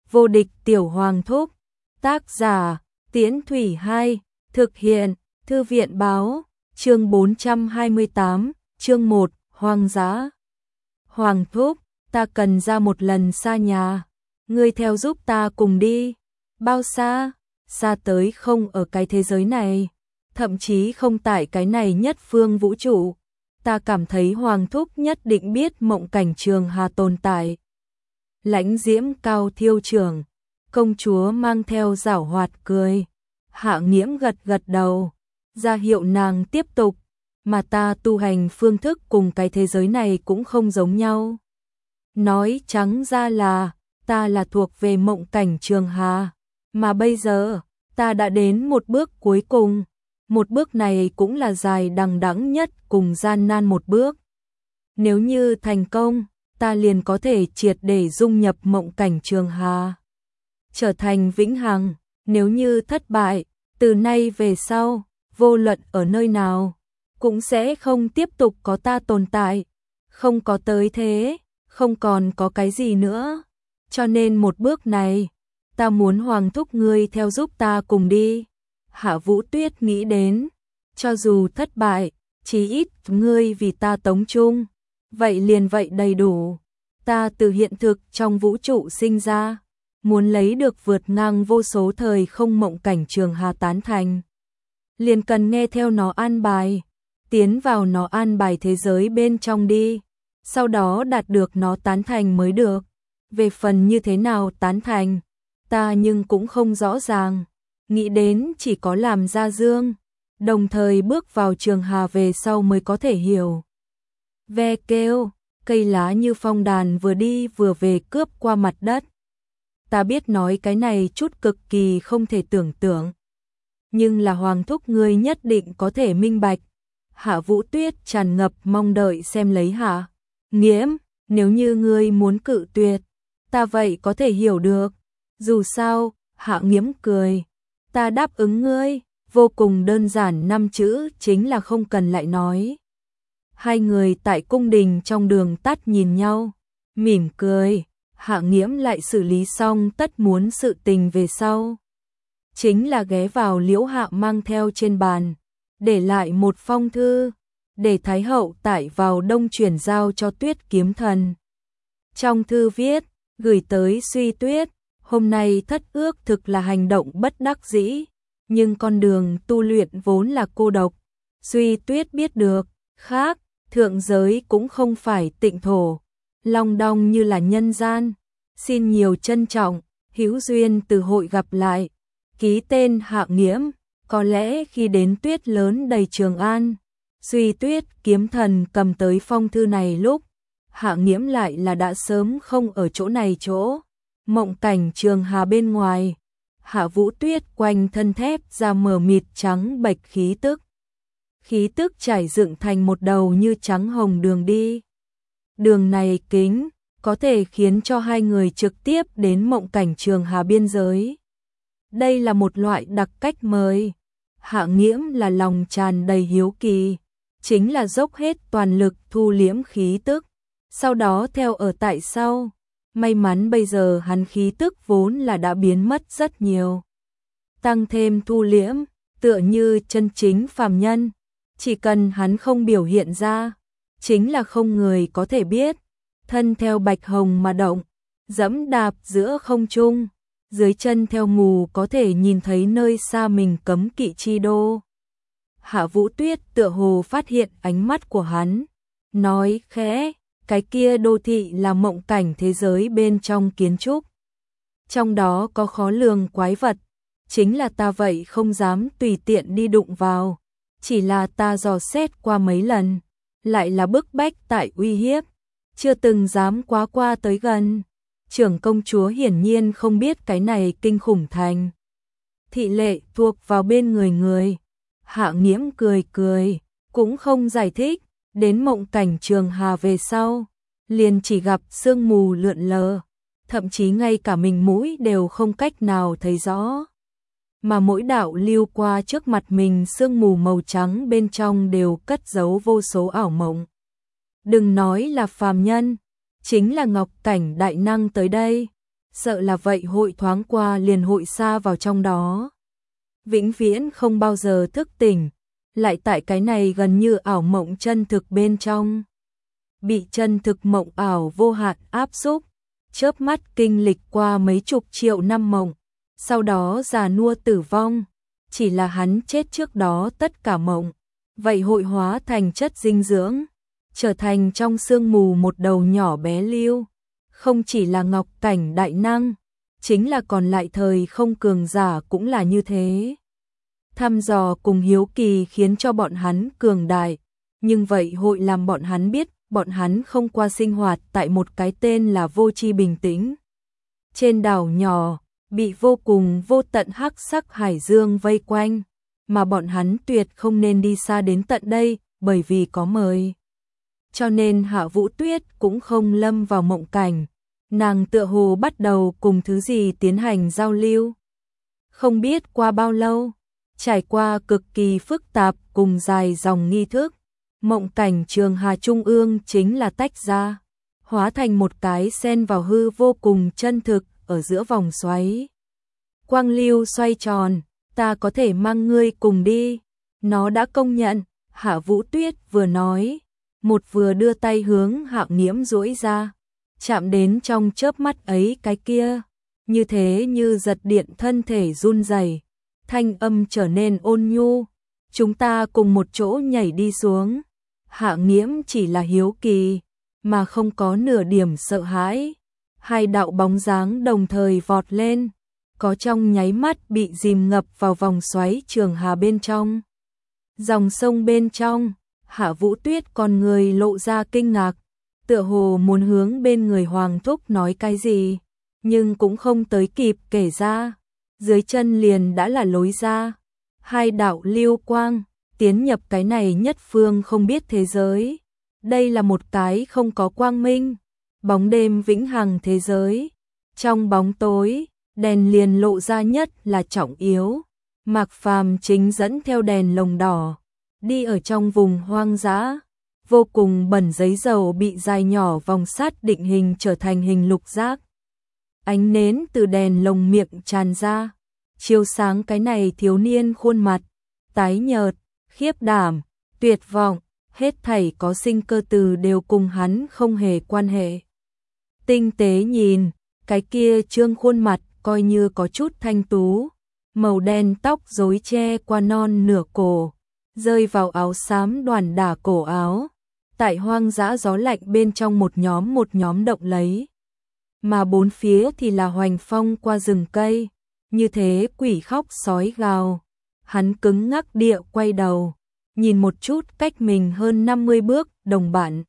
Vô địch tiểu hoàng thúc. Tác giả Tiễn Thủy 2. Thực hiện Thư viện báo. Chương 428. Chương 1. Hoang dã. Hoàng thúc, ta cần ra một lần xa nhà. Ngươi theo giúp ta cùng đi. Bao xa? Xa tới không ở cái thế giới này, thậm chí không tại cái này nhất phương vũ trụ. Ta cảm thấy Hoàng thúc nhất định biết Mộng Cảnh Trường Hà tồn tại. Lãnh Diễm Cao Thiêu trưởng, công chúa mang theo giảo hoạt cười. Hạ Nghiễm gật gật đầu, ra hiệu nàng tiếp tục, mà ta tu hành phương thức cùng cái thế giới này cũng không giống nhau. Nói trắng ra là, ta là thuộc về Mộng Cảnh Trường Hà, mà bây giờ, ta đã đến một bước cuối cùng. Một bước này cũng là dài đằng đẵng nhất cùng gian nan một bước. Nếu như thành công, ta liền có thể triệt để dung nhập Mộng Cảnh Trường Hà, trở thành vĩnh hằng. Nếu như thất bại, từ nay về sau, vô luận ở nơi nào, cũng sẽ không tiếp tục có ta tồn tại. Không có tới thế, không còn có cái gì nữa. Cho nên một bước này, ta muốn Hoàng thúc ngươi theo giúp ta cùng đi. Hạ Vũ Tuyết nghĩ đến, cho dù thất bại, chí ít ngươi vì ta tống chung, vậy liền vậy đầy đủ. Ta từ hiện thực trong vũ trụ sinh ra, muốn lấy được vượt ngang vô số thời không Mộng Cảnh Trường Hà tán thành, liền cần nghe theo nó an bài, tiến vào nó an bài thế giới bên trong đi, sau đó đạt được nó tán thành mới được. Về phần như thế nào tán thành, ta nhưng cũng không rõ ràng, nghĩ đến chỉ có làm ra dương, đồng thời bước vào Trường Hà về sau mới có thể hiểu. Ve kêu, cây lá như phong đàn vừa đi vừa về cướp qua mặt đất. Ta biết nói cái này chút cực kỳ không thể tưởng tượng, nhưng là Hoàng thúc ngươi nhất định có thể minh bạch. Hạ Vũ Tuyết tràn ngập mong đợi xem lấy Hạ Nghiễm, nếu như ngươi muốn cự tuyệt, ta vậy có thể hiểu được. Dù sao, Hạ Nghiễm cười, ta đáp ứng ngươi, vô cùng đơn giản, 5 chữ chính là không cần lại nói. Hai người tại cung đình trong đường tắt nhìn nhau, mỉm cười. Hạ Nghiễm lại xử lý xong tất muốn sự tình về sau, chính là ghé vào Liễu Hạ mang theo trên bàn, để lại một phong thư, để Thái hậu tải vào đông chuyển giao cho Tuyết Kiếm Thần. Trong thư viết, gửi tới Suy Tuyết, hôm nay thất ước thực là hành động bất đắc dĩ, nhưng con đường tu luyện vốn là cô độc. Suy Tuyết biết được, khác, thượng giới cũng không phải tịnh thổ, long đong như là nhân gian. Xin nhiều trân trọng, hữu duyên từ hội gặp lại. Ký tên Hạ Nghiễm. Có lẽ khi đến tuyết lớn đầy Trường An, Suy Tuyết Kiếm Thần cầm tới phong thư này lúc, Hạ Nghiễm lại là đã sớm không ở chỗ này chỗ Mộng Cảnh Trường Hà bên ngoài. Hạ Vũ Tuyết quanh thân thép ra mờ mịt trắng bệch khí tức. Khí tức trải dựng thành một đầu như trắng hồng đường đi. Đường này kính, có thể khiến cho hai người trực tiếp đến Mộng Cảnh Trường Hà biên giới. Đây là một loại đặc cách mời. Hạ Nghiễm là lòng tràn đầy hiếu kỳ, chính là dốc hết toàn lực thu liễm khí tức, sau đó theo ở tại sau. May mắn bây giờ hắn khí tức vốn là đã biến mất rất nhiều, tăng thêm thu liễm, tựa như chân chính phàm nhân, chỉ cần hắn không biểu hiện ra, chính là không người có thể biết. Thân theo bạch hồng mà động, dẫm đạp giữa không trung, dưới chân theo mù có thể nhìn thấy nơi xa mình cấm kỵ chi đô. Hạ Vũ Tuyết tựa hồ phát hiện ánh mắt của hắn, nói khẽ, cái kia đô thị là mộng cảnh thế giới bên trong kiến trúc. Trong đó có khó lường quái vật, chính là ta vậy không dám tùy tiện đi đụng vào, chỉ là ta dò xét qua mấy lần, lại là bức bách tại uy hiếp, chưa từng dám quá qua tới gần. Trưởng công chúa hiển nhiên không biết cái này kinh khủng thành thị lệ thuộc vào bên người. Hạ Nghiễm cười cười, cũng không giải thích. Đến Mộng Cảnh Trường Hà về sau, liền chỉ gặp sương mù lượn lờ, thậm chí ngay cả mình mũi đều không cách nào thấy rõ. Mà mỗi đạo lưu qua trước mặt mình sương mù màu trắng bên trong đều cất giấu vô số ảo mộng. Đừng nói là phàm nhân, chính là Ngọc Cảnh đại năng tới đây, sợ là vậy hội thoáng qua liền hội xa vào trong đó. Vĩnh viễn không bao giờ thức tỉnh, lại tại cái này gần như ảo mộng chân thực bên trong. Bị chân thực mộng ảo vô hạn áp xúc, chớp mắt kinh lịch qua mấy chục triệu năm mộng, sau đó già nua tử vong, chỉ là hắn chết trước đó tất cả mộng, vậy hội hóa thành chất dinh dưỡng, trở thành trong sương mù một đầu nhỏ bé lưu, không chỉ là ngọc cảnh đại năng, chính là còn lại thời không cường giả cũng là như thế. Thăm dò cùng hiếu kỳ khiến cho bọn hắn cường đại, nhưng vậy hội làm bọn hắn biết, bọn hắn không qua sinh hoạt tại một cái tên là vô tri bình tĩnh. Trên đảo nhỏ, bị vô cùng vô tận hắc sắc hải dương vây quanh, mà bọn hắn tuyệt không nên đi xa đến tận đây, bởi vì có mời. Cho nên Hạ Vũ Tuyết cũng không lâm vào mộng cảnh, nàng tựa hồ bắt đầu cùng thứ gì tiến hành giao lưu. Không biết qua bao lâu, trải qua cực kỳ phức tạp cùng dài dòng nghi thức, mộng cảnh Trường Hà Trung ương chính là tách ra, hóa thành một cái xen vào hư vô cùng chân thực ở giữa vòng xoáy. Quang lưu xoay tròn, ta có thể mang ngươi cùng đi. Nó đã công nhận, Hạ Vũ Tuyết vừa nói, một vừa đưa tay hướng Hạo Nghiễm duỗi ra, chạm đến trong chớp mắt ấy cái kia, như thế như giật điện thân thể run rẩy, thanh âm trở nên ôn nhu, chúng ta cùng một chỗ nhảy đi xuống. Hạ Nghiễm chỉ là hiếu kỳ, mà không có nửa điểm sợ hãi. Hai đạo bóng dáng đồng thời vọt lên, có trong nháy mắt bị dìm ngập vào vòng xoáy Trường Hà bên trong. Dòng sông bên trong, Hạ Vũ Tuyết con người lộ ra kinh ngạc, tựa hồ muốn hướng bên người Hoàng Thúc nói cái gì, nhưng cũng không tới kịp kể ra, dưới chân liền đã là lối ra. Hai đạo lưu quang tiến nhập cái này nhất phương không biết thế giới. Đây là một cái không có quang minh, bóng đêm vĩnh hằng thế giới. Trong bóng tối, đèn liền lộ ra nhất là trọng yếu. Mạc Phàm chính dẫn theo đèn lồng đỏ, đi ở trong vùng hoang dã, vô cùng bẩn giấy dầu bị dài nhỏ vòng sát định hình trở thành hình lục giác. Ánh nến từ đèn lồng miệng tràn ra, chiếu sáng cái này thiếu niên khuôn mặt, tái nhợt, khiếp đảm, tuyệt vọng, hết thảy có sinh cơ từ đều cùng hắn không hề quan hệ. Tinh tế nhìn, cái kia trương khuôn mặt coi như có chút thanh tú, màu đen tóc rối che qua non nửa cổ, rơi vào áo xám đoàn đả cổ áo, tại hoang dã gió lạnh bên trong một nhóm động lấy. Mà bốn phía thì là hoành phong qua rừng cây, như thế quỷ khóc sói gào. Hắn cứng ngắc địa quay đầu, nhìn một chút cách mình hơn 50 bước đồng bạn.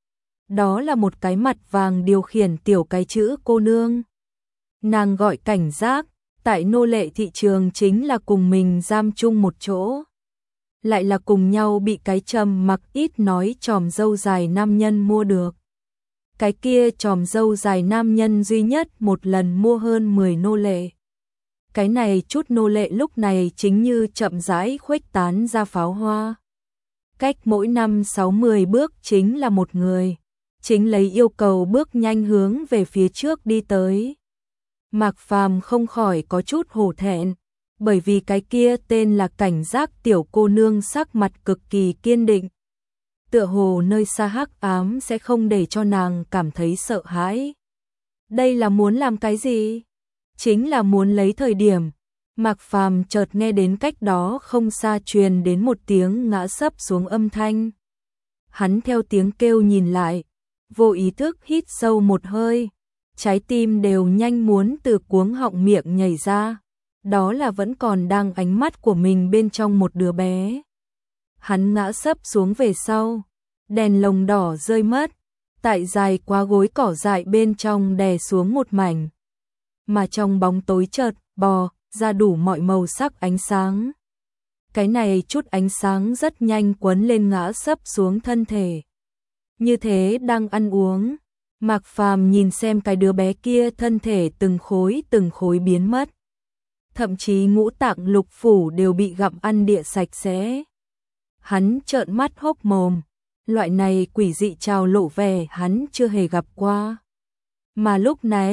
Đó là một cái mặt vàng điều khiển tiểu cái chữ cô nương. Nàng gọi cảnh giác, tại nô lệ thị trường chính là cùng mình giam chung một chỗ. Lại là cùng nhau bị cái trầm mặc ít nói tròm râu dài nam nhân mua được. Cái kia tròm râu dài nam nhân duy nhất một lần mua hơn 10 nô lệ. Cái này chút nô lệ lúc này chính như chậm rãi khuếch tán ra pháo hoa. Cách mỗi 5-6-10 bước chính là một người, chính lấy yêu cầu bước nhanh hướng về phía trước đi tới. Mạc Phàm không khỏi có chút hổ thẹn, bởi vì cái kia tên là cảnh giác tiểu cô nương sắc mặt cực kỳ kiên định. Tựa hồ nơi xa hắc ám sẽ không để cho nàng cảm thấy sợ hãi. Đây là muốn làm cái gì? Chính là muốn lấy thời điểm. Mạc Phàm chợt nghe đến cách đó không xa truyền đến một tiếng ngã sấp xuống âm thanh. Hắn theo tiếng kêu nhìn lại, vô ý thức hít sâu một hơi, trái tim đều nhanh muốn từ cuống họng miệng nhảy ra. Đó là vẫn còn đang ánh mắt của mình bên trong một đứa bé. Hắn ngã sấp xuống về sau, đèn lồng đỏ rơi mất, tại dài quá gối cỏ dại bên trong đè xuống một mảnh. Mà trong bóng tối chợt bò ra đủ mọi màu sắc ánh sáng. Cái này chút ánh sáng rất nhanh quấn lên ngã sấp xuống thân thể. Như thế đang ăn uống, Mạc Phàm nhìn xem cái đứa bé kia thân thể từng khối biến mất. Thậm chí ngũ tạng lục phủ đều bị gặm ăn địa sạch sẽ. Hắn trợn mắt hốc mồm, loại này quỷ dị trào lộ vẻ hắn chưa hề gặp qua. Mà lúc này,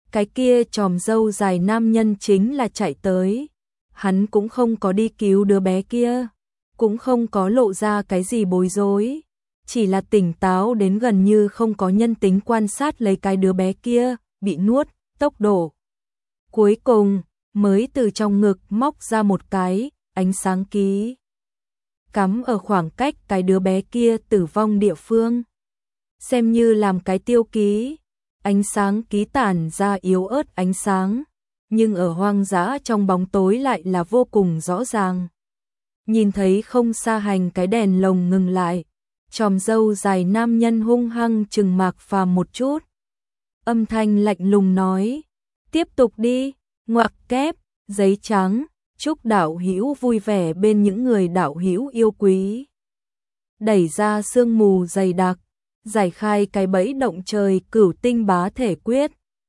cái kia chòm râu dài nam nhân chính là chạy tới. Hắn cũng không có đi cứu đứa bé kia, cũng không có lộ ra cái gì bối rối, chỉ là tỉnh táo đến gần như không có nhân tính quan sát lấy cái đứa bé kia bị nuốt, tốc độ. Cuối cùng, mới từ trong ngực móc ra một cái ánh sáng ký, cắm ở khoảng cách cái đứa bé kia tử vong địa phương, xem như làm cái tiêu ký. Ánh sáng ký tản ra yếu ớt ánh sáng, nhưng ở hoang dã trong bóng tối lại là vô cùng rõ ràng. Nhìn thấy không xa hành cái đèn lồng ngừng lại, chòm râu dài nam nhân hung hăng trừng Mạc Phàm một chút. Âm thanh lạnh lùng nói, tiếp tục đi, ngoặc kép, giấy trắng, chúc đạo hữu vui vẻ bên những người đạo hữu yêu quý. Đẩy ra sương mù dày đặc, giải khai cái bẫy động trời cửu tinh bá thể quyết.